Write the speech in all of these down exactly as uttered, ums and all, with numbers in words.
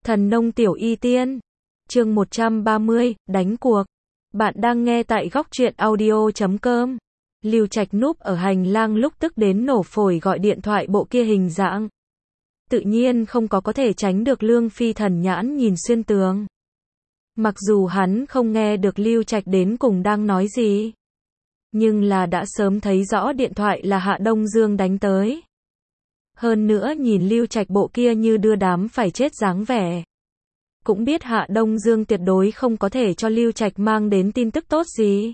Thần nông tiểu y tiên. Chương một trăm ba mươi, đánh cuộc. Bạn đang nghe tại góc truyện audio chấm com. Lưu Trạch núp ở hành lang lúc tức đến nổ phổi gọi điện thoại bộ kia hình dạng. Tự nhiên không có có thể tránh được Lương Phi thần nhãn nhìn xuyên tường. Mặc dù hắn không nghe được Lưu Trạch đến cùng đang nói gì, nhưng là đã sớm thấy rõ điện thoại là Hạ Đông Dương đánh tới. Hơn nữa nhìn Lưu Trạch bộ kia như đưa đám phải chết dáng vẻ, cũng biết Hạ Đông Dương tuyệt đối không có thể cho Lưu Trạch mang đến tin tức tốt gì.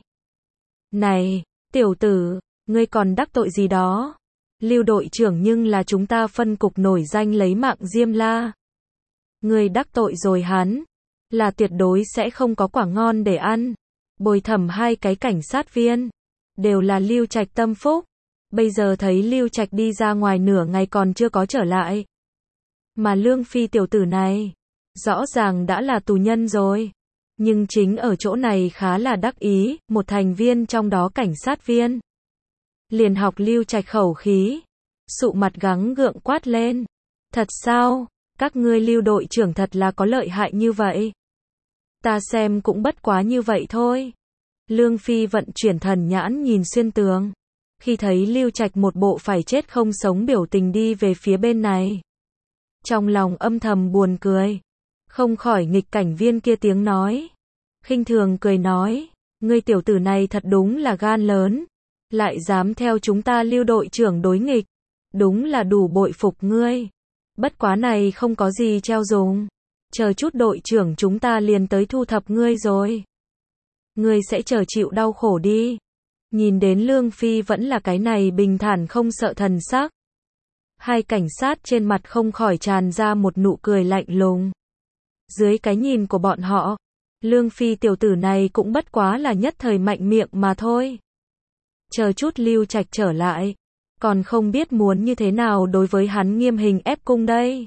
Này, tiểu tử, ngươi còn đắc tội gì đó? Lưu đội trưởng nhưng là chúng ta phân cục nổi danh lấy mạng Diêm La. Ngươi đắc tội rồi hắn, là tuyệt đối sẽ không có quả ngon để ăn. Bồi thẩm hai cái cảnh sát viên, đều là Lưu Trạch tâm phúc. Bây giờ thấy Lưu Trạch đi ra ngoài nửa ngày còn chưa có trở lại. Mà Lương Phi tiểu tử này, rõ ràng đã là tù nhân rồi. Nhưng chính ở chỗ này khá là đắc ý, một thành viên trong đó cảnh sát viên. Liền học Lưu Trạch khẩu khí, sụ mặt gắng gượng quát lên. Thật sao, các ngươi Lưu đội trưởng thật là có lợi hại như vậy. Ta xem cũng bất quá như vậy thôi. Lương Phi vận chuyển thần nhãn nhìn xuyên tường. Khi thấy Lưu Trạch một bộ phải chết không sống biểu tình đi về phía bên này, trong lòng âm thầm buồn cười, không khỏi nghịch cảnh viên kia tiếng nói. Khinh thường cười nói, ngươi tiểu tử này thật đúng là gan lớn, lại dám theo chúng ta Lưu đội trưởng đối nghịch, đúng là đủ bội phục ngươi. Bất quá này không có gì treo dùng, chờ chút đội trưởng chúng ta liền tới thu thập ngươi rồi. Ngươi sẽ chờ chịu đau khổ đi. Nhìn đến Lương Phi vẫn là cái này bình thản không sợ thần sắc. Hai cảnh sát trên mặt không khỏi tràn ra một nụ cười lạnh lùng. Dưới cái nhìn của bọn họ, Lương Phi tiểu tử này cũng bất quá là nhất thời mạnh miệng mà thôi. Chờ chút Lưu Trạch trở lại, còn không biết muốn như thế nào đối với hắn nghiêm hình ép cung đây.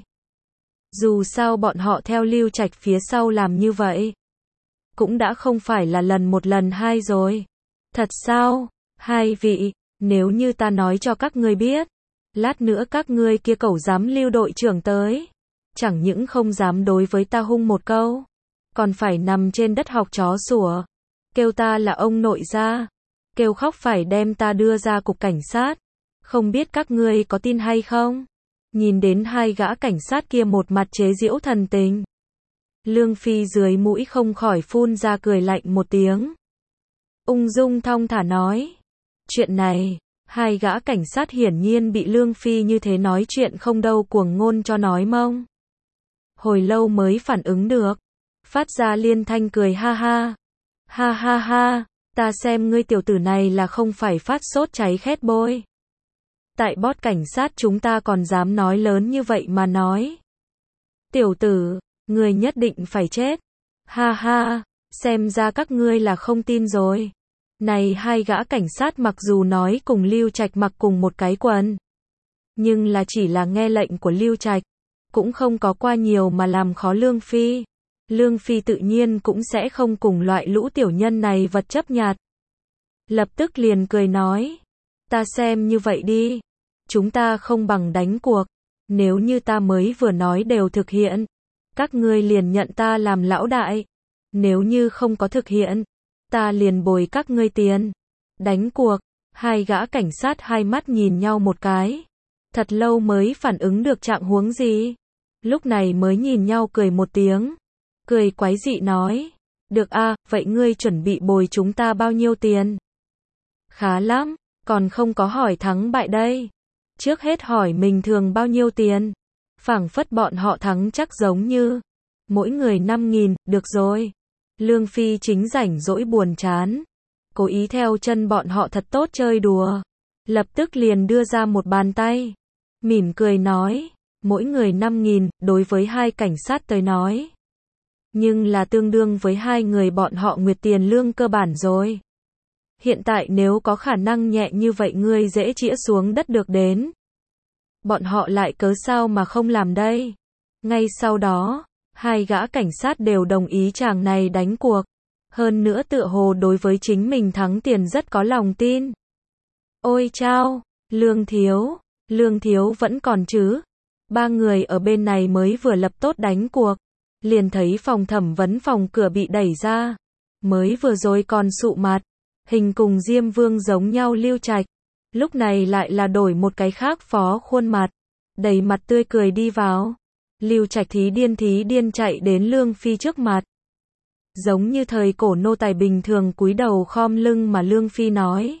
Dù sao bọn họ theo Lưu Trạch phía sau làm như vậy, cũng đã không phải là lần một lần hai rồi. Thật sao, hai vị, nếu như ta nói cho các ngươi biết, lát nữa các ngươi kia cẩu dám Lưu đội trưởng tới, chẳng những không dám đối với ta hung một câu, còn phải nằm trên đất học chó sủa, kêu ta là ông nội gia, kêu khóc phải đem ta đưa ra cục cảnh sát, không biết các ngươi có tin hay không? Nhìn đến hai gã cảnh sát kia một mặt chế giễu thần tình, Lương Phi dưới mũi không khỏi phun ra cười lạnh một tiếng. Ung dung thong thả nói. Chuyện này, hai gã cảnh sát hiển nhiên bị Lương Phi như thế nói chuyện không đâu cuồng ngôn cho nói mông. Hồi lâu mới phản ứng được. Phát ra liên thanh cười ha ha. Ha ha ha, ta xem ngươi tiểu tử này là không phải phát sốt cháy khét bôi. Tại bót cảnh sát chúng ta còn dám nói lớn như vậy mà nói. Tiểu tử, ngươi nhất định phải chết. Ha ha, xem ra các ngươi là không tin rồi. Này hai gã cảnh sát mặc dù nói cùng Lưu Trạch mặc cùng một cái quần, nhưng là chỉ là nghe lệnh của Lưu Trạch, cũng không có qua nhiều mà làm khó Lương Phi. Lương Phi tự nhiên cũng sẽ không cùng loại lũ tiểu nhân này vật chấp nhặt. Lập tức liền cười nói, ta xem như vậy đi, chúng ta không bằng đánh cuộc, nếu như ta mới vừa nói đều thực hiện, các ngươi liền nhận ta làm lão đại, nếu như không có thực hiện, ta liền bồi các ngươi tiền. Đánh cuộc, hai gã cảnh sát hai mắt nhìn nhau một cái. Thật lâu mới phản ứng được trạng huống gì. Lúc này mới nhìn nhau cười một tiếng. Cười quái dị nói. Được a, vậy ngươi chuẩn bị bồi chúng ta bao nhiêu tiền? Khá lắm, còn không có hỏi thắng bại đây. Trước hết hỏi mình thường bao nhiêu tiền. Phảng phất bọn họ thắng chắc giống như mỗi người năm nghìn, được rồi. Lương Phi chính rảnh rỗi buồn chán, cố ý theo chân bọn họ thật tốt chơi đùa, lập tức liền đưa ra một bàn tay, mỉm cười nói, mỗi người năm nghìn, đối với hai cảnh sát tới nói, nhưng là tương đương với hai người bọn họ nguyệt tiền lương cơ bản rồi. Hiện tại nếu có khả năng nhẹ như vậy ngươi dễ chĩa xuống đất được đến, bọn họ lại cớ sao mà không làm đây. Ngay sau đó, hai gã cảnh sát đều đồng ý chàng này đánh cuộc. Hơn nữa tựa hồ đối với chính mình thắng tiền rất có lòng tin. Ôi chao, Lương thiếu, Lương thiếu vẫn còn chứ. Ba người ở bên này mới vừa lập tốt đánh cuộc. liền thấy phòng thẩm vấn phòng cửa bị đẩy ra. Mới vừa rồi còn sụ mặt, hình cùng Diêm Vương giống nhau Lưu Trạch, lúc này lại là đổi một cái khác phó khuôn mặt, đầy mặt tươi cười đi vào. Lưu Trạch thí điên thí điên chạy đến Lương Phi trước mặt. Giống như thời cổ nô tài bình thường cúi đầu khom lưng mà Lương Phi nói.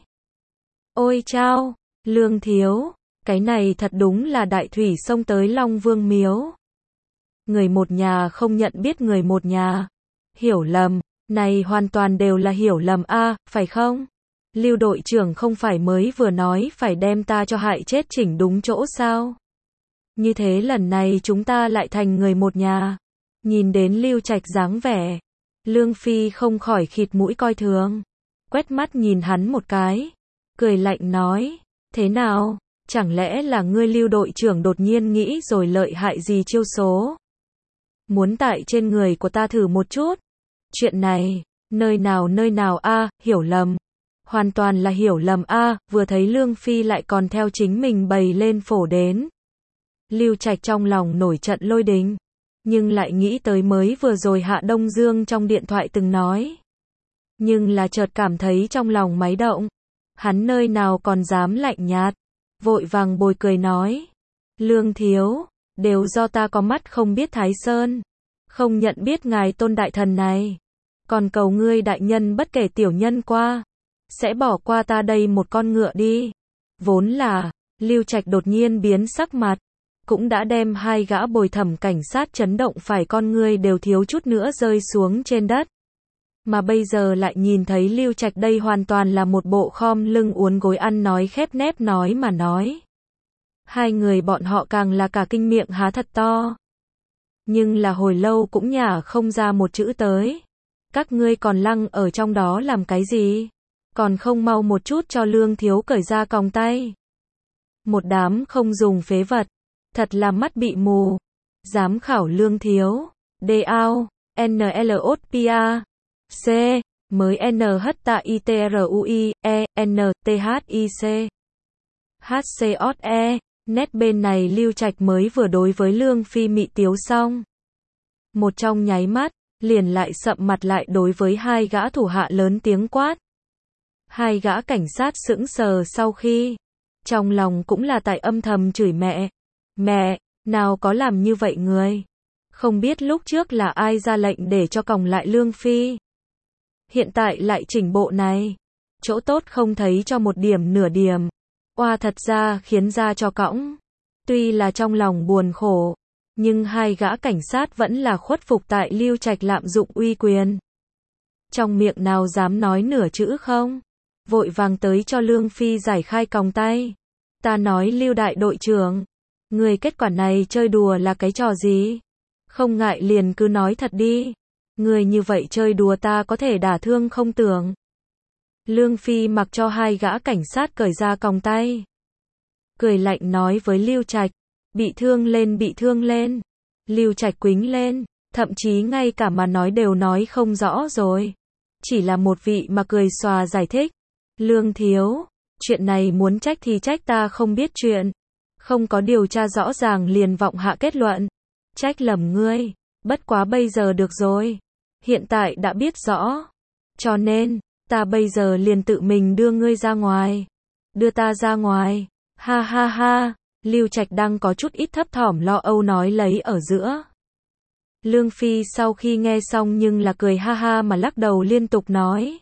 Ôi chao, Lương thiếu, cái này thật đúng là đại thủy xông tới Long Vương miếu. Người một nhà không nhận biết người một nhà. Hiểu lầm, này hoàn toàn đều là hiểu lầm a, phải không? Lưu đội trưởng không phải mới vừa nói phải đem ta cho hại chết chỉnh đúng chỗ sao? Như thế lần này chúng ta lại thành người một nhà. Nhìn đến Lưu Trạch dáng vẻ, Lương Phi không khỏi khịt mũi coi thường, quét mắt nhìn hắn một cái, cười lạnh nói, thế nào, chẳng lẽ là ngươi Lưu đội trưởng đột nhiên nghĩ rồi lợi hại gì chiêu số? Muốn tại trên người của ta thử một chút? Chuyện này, nơi nào nơi nào a, à, hiểu lầm. Hoàn toàn là hiểu lầm a, à, vừa thấy Lương Phi lại còn theo chính mình bày lên phổ đến. Lưu Trạch trong lòng nổi trận lôi đình, nhưng lại nghĩ tới mới vừa rồi Hạ Đông Dương trong điện thoại từng nói. Nhưng là chợt cảm thấy trong lòng máy động, hắn nơi nào còn dám lạnh nhạt, vội vàng bồi cười nói. Lương thiếu, đều do ta có mắt không biết Thái Sơn, không nhận biết ngài Tôn đại thần này, còn cầu ngươi đại nhân bất kể tiểu nhân qua, sẽ bỏ qua ta đây một con ngựa đi. Vốn là, Lưu Trạch đột nhiên biến sắc mặt, cũng đã đem hai gã bồi thẩm cảnh sát chấn động phải con ngươi đều thiếu chút nữa rơi xuống trên đất. Mà bây giờ lại nhìn thấy Lưu Trạch đây hoàn toàn là một bộ khom lưng uốn gối ăn nói khép nép nói mà nói. Hai người bọn họ càng là cả kinh miệng há thật to. Nhưng là hồi lâu cũng nhả không ra một chữ tới. Các ngươi còn lăng ở trong đó làm cái gì? Còn không mau một chút cho Lương thiếu cởi ra còng tay. Một đám không dùng phế vật. Thật là mắt bị mù. Giám khảo Lương thiếu. D ao. N L O P A. C. Mới N H T I T R U I. E. N T H I C. H C O E. Nét bên này Lưu Trạch mới vừa đối với Lương Phi mị tiếu xong. Một trong nháy mắt, liền lại sậm mặt lại đối với hai gã thủ hạ lớn tiếng quát. Hai gã cảnh sát sững sờ sau khi, trong lòng cũng là tại âm thầm chửi mẹ. Mẹ, nào có làm như vậy người. Không biết lúc trước là ai ra lệnh để cho còng lại Lương Phi. Hiện tại lại chỉnh bộ này. Chỗ tốt không thấy cho một điểm nửa điểm. Oa thật ra khiến ra cho cõng. Tuy là trong lòng buồn khổ, nhưng hai gã cảnh sát vẫn là khuất phục tại Lưu Trạch lạm dụng uy quyền. Trong miệng nào dám nói nửa chữ không? Vội vàng tới cho Lương Phi giải khai còng tay. Ta nói Lưu đại đội trưởng, người kết quả này chơi đùa là cái trò gì? Không ngại liền cứ nói thật đi. Người như vậy chơi đùa ta có thể đả thương không tưởng. Lương Phi mặc cho hai gã cảnh sát cởi ra còng tay. Cười lạnh nói với Lưu Trạch, bị thương lên bị thương lên. Lưu Trạch quính lên, thậm chí ngay cả mà nói đều nói không rõ rồi. Chỉ là một vị mà cười xòa giải thích. Lương thiếu, chuyện này muốn trách thì trách ta không biết chuyện. Không có điều tra rõ ràng liền vọng hạ kết luận. Trách lầm ngươi, bất quá bây giờ được rồi. Hiện tại đã biết rõ. Cho nên, ta bây giờ liền tự mình đưa ngươi ra ngoài. Đưa ta ra ngoài. Ha ha ha, Lưu Trạch đang có chút ít thấp thỏm lo âu nói lấy ở giữa. Lương Phi sau khi nghe xong nhưng là cười ha ha mà lắc đầu liên tục nói.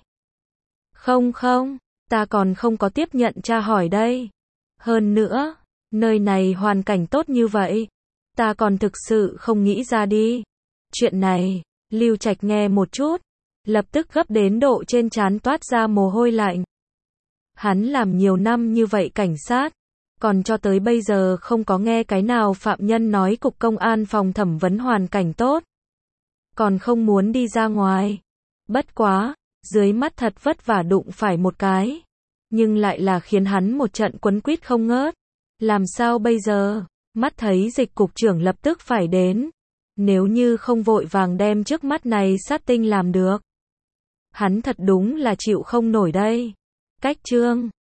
Không không, ta còn không có tiếp nhận tra hỏi đây. Hơn nữa, nơi này hoàn cảnh tốt như vậy. Ta còn thực sự không nghĩ ra đi. Chuyện này, Lưu Trạch nghe một chút, lập tức gấp đến độ trên trán toát ra mồ hôi lạnh. Hắn làm nhiều năm như vậy cảnh sát, còn cho tới bây giờ không có nghe cái nào phạm nhân nói cục công an phòng thẩm vấn hoàn cảnh tốt. Còn không muốn đi ra ngoài. Bất quá, dưới mắt thật vất vả đụng phải một cái. Nhưng lại là khiến hắn một trận quấn quýt không ngớt. Làm sao bây giờ? Mắt thấy dịch cục trưởng lập tức phải đến. Nếu như không vội vàng đem trước mắt này sát tinh làm được. Hắn thật đúng là chịu không nổi đây. Cách chương